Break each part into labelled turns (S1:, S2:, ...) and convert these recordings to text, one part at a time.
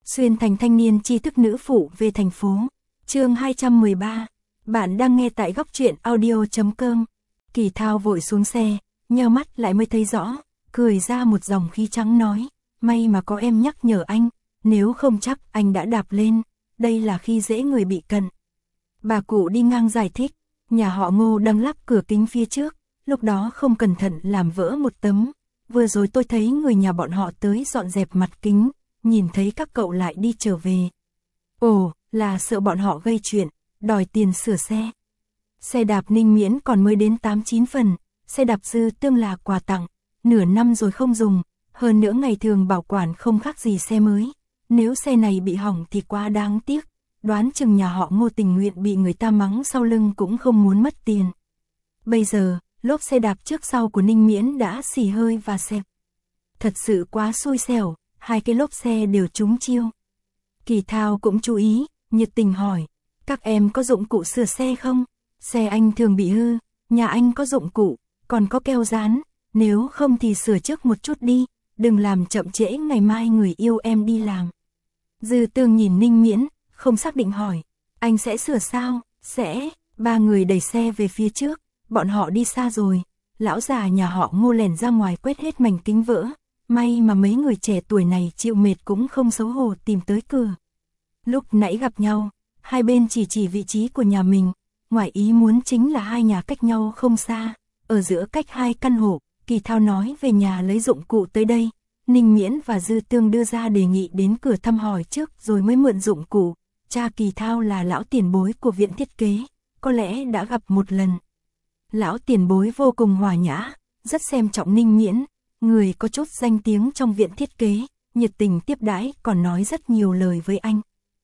S1: Xuyên thành thanh niên tri thức nữ phụ về thành phố. Chương 213. Bạn đang nghe tại góc truyện audio.com. Kỳ Thao vội xuống xe, nheo mắt lại mới thấy rõ, cười ra một dòng khí trắng nói, may mà có em nhắc nhở anh, nếu không chắc anh đã đạp lên, đây là khi dễ người bị cận. Bà cụ đi ngang giải thích, nhà họ Ngô đang lắp cửa kính phía trước, lúc đó không cẩn thận làm vỡ một tấm. Vừa rồi tôi thấy người nhà bọn họ tới dọn dẹp mặt kính, nhìn thấy các cậu lại đi trở về. Ồ, là sợ bọn họ gây chuyện, đòi tiền sửa xe. Xe đạp Ninh Miễn còn mới đến 8-9 phần, xe đạp Dư Tương là quà tặng, nửa năm rồi không dùng, hơn nữa ngày thường bảo quản không khác gì xe mới. Nếu xe này bị hỏng thì quá đáng tiếc, đoán chừng nhà họ Ngô tình nguyện bị người ta mắng sau lưng cũng không muốn mất tiền. Bây giờ, lốp xe đạp trước sau của Ninh Miễn đã xì hơi và xẹp. Thật sự quá xui xẻo, hai cái lốp xe đều trúng chiêu. Kỳ Thao cũng chú ý, nhiệt tình hỏi, các em có dụng cụ sửa xe không? Xe anh thường bị hư, nhà anh có dụng cụ, còn có keo dán, nếu không thì sửa trước một chút đi, đừng làm chậm trễ ngày mai người yêu em đi làm. Dư Tương nhìn Ninh Miễn, không xác định hỏi, anh sẽ sửa sao? Sẽ. Ba người đẩy xe về phía trước, bọn họ đi xa rồi, lão già nhà họ Ngô lèn ra ngoài quét hết mảnh kính vỡ, may mà mấy người trẻ tuổi này chịu mệt cũng không xấu hổ tìm tới cửa. Lúc nãy gặp nhau, hai bên chỉ vị trí của nhà mình, ngoài ý muốn chính là hai nhà cách nhau không xa, ở giữa cách hai căn hộ. Kỳ Thao nói về nhà lấy dụng cụ tới đây, Ninh Miễn và Dư Tương đưa ra đề nghị đến cửa thăm hỏi trước rồi mới mượn dụng cụ. Cha Kỳ Thao là lão tiền bối của viện thiết kế, có lẽ đã gặp một lần. Lão tiền bối vô cùng hòa nhã, rất xem trọng Ninh Miễn, người có chút danh tiếng trong viện thiết kế, nhiệt tình tiếp đãi còn nói rất nhiều lời với anh.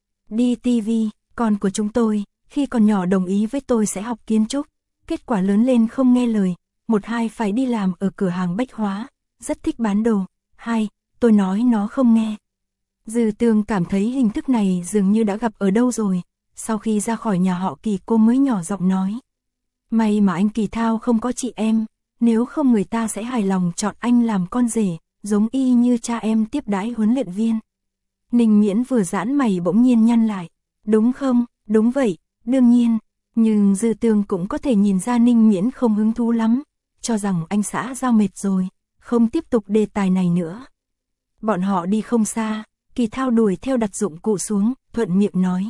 S1: Đi TV, con của chúng tôi, khi còn nhỏ đồng ý với tôi sẽ học kiến trúc, kết quả lớn lên không nghe lời, 1-2 phải đi làm ở cửa hàng bách hóa, rất thích bán đồ, 2, tôi nói nó không nghe. Dư Tương cảm thấy hình thức này dường như đã gặp ở đâu rồi, sau khi ra khỏi nhà họ Kỳ cô mới nhỏ giọng nói. May mà anh Kỳ Thao không có chị em, nếu không người ta sẽ hài lòng chọn anh làm con rể, giống y như cha em tiếp đãi huấn luyện viên. Ninh Miễn vừa giãn mày bỗng nhiên nhăn lại, đúng không? Đúng vậy, đương nhiên, nhưng Dư Tương cũng có thể nhìn ra Ninh Miễn không hứng thú lắm, cho rằng anh xã giao mệt rồi, không tiếp tục đề tài này nữa. Bọn họ đi không xa, Kỳ Thao đuổi theo đặt dụng cụ xuống, thuận miệng nói.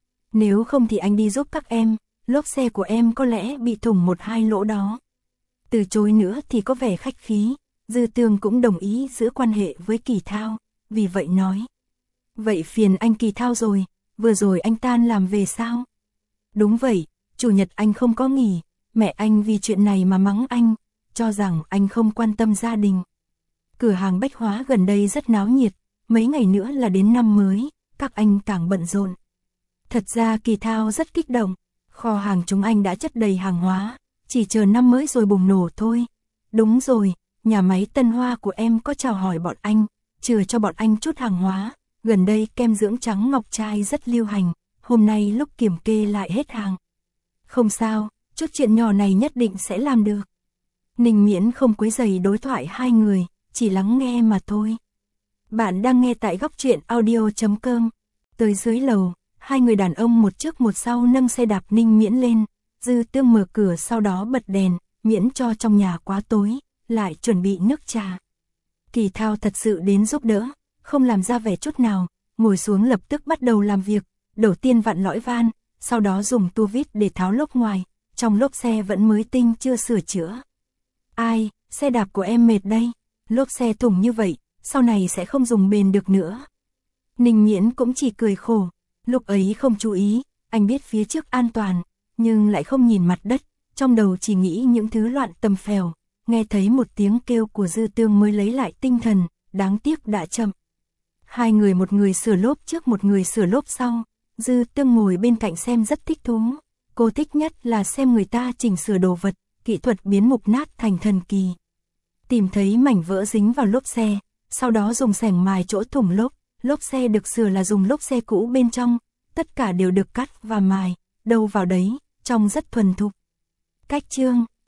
S1: Nếu không thì anh đi giúp các em, lốp xe của em có lẽ bị thủng 1-2 lỗ đó. Từ chối nữa thì có vẻ khách khí, Dư Tương cũng đồng ý giữ quan hệ với Kỳ Thao, vì vậy nói. Vậy phiền anh Kỳ Thao rồi, vừa rồi anh tan làm về sao? Đúng vậy, chủ nhật anh không có nghỉ, mẹ anh vì chuyện này mà mắng anh, cho rằng anh không quan tâm gia đình. Cửa hàng bách hóa gần đây rất náo nhiệt, mấy ngày nữa là đến năm mới, các anh càng bận rộn. Thật ra Kỳ Thao rất kích động, kho hàng chúng anh đã chất đầy hàng hóa, chỉ chờ năm mới rồi bùng nổ thôi. Đúng rồi, nhà máy Tân Hoa của em có chào hỏi bọn anh, chừa cho bọn anh chút hàng hóa, gần đây kem dưỡng trắng ngọc trai rất lưu hành, hôm nay lúc kiểm kê lại hết hàng. Không sao, chút chuyện nhỏ này nhất định sẽ làm được. Ninh Miễn không quấy rầy đối thoại hai người, chỉ lắng nghe mà thôi. Bạn đang nghe tại góc truyện audio.com. Tới dưới lầu, hai người đàn ông một trước một sau nâng xe đạp Ninh Miễn lên, Dư Tương mở cửa sau đó bật đèn, miễn cho trong nhà quá tối, lại chuẩn bị nước trà. Kỳ Thao thật sự đến giúp đỡ, không làm ra vẻ chút nào, ngồi xuống lập tức bắt đầu làm việc, đầu tiên vặn lõi van, sau đó dùng tua vít để tháo lốp ngoài, trong lốp xe vẫn mới tinh chưa sửa chữa. Ai, xe đạp của em mệt đây, lốp xe thủng như vậy, sau này sẽ không dùng bền được nữa. Ninh Miễn cũng chỉ cười khổ, lúc ấy không chú ý, anh biết phía trước an toàn, nhưng lại không nhìn mặt đất, trong đầu chỉ nghĩ những thứ loạn tầm phèo, nghe thấy một tiếng kêu của Dư Tương mới lấy lại tinh thần, đáng tiếc đã chậm. Hai người, một người sửa lốp trước một người sửa lốp sau, Dư Tương ngồi bên cạnh xem rất thích thú, cô thích nhất là xem người ta chỉnh sửa đồ vật, kỹ thuật biến mục nát thành thần kỳ. Tìm thấy mảnh vỡ dính vào lốp xe, sau đó dùng xẻng mài chỗ thủng lốp xe được sửa là dùng lốp xe cũ bên trong, tất cả đều được cắt và mài, đâu vào đấy, trông rất thuần thục. Cách chương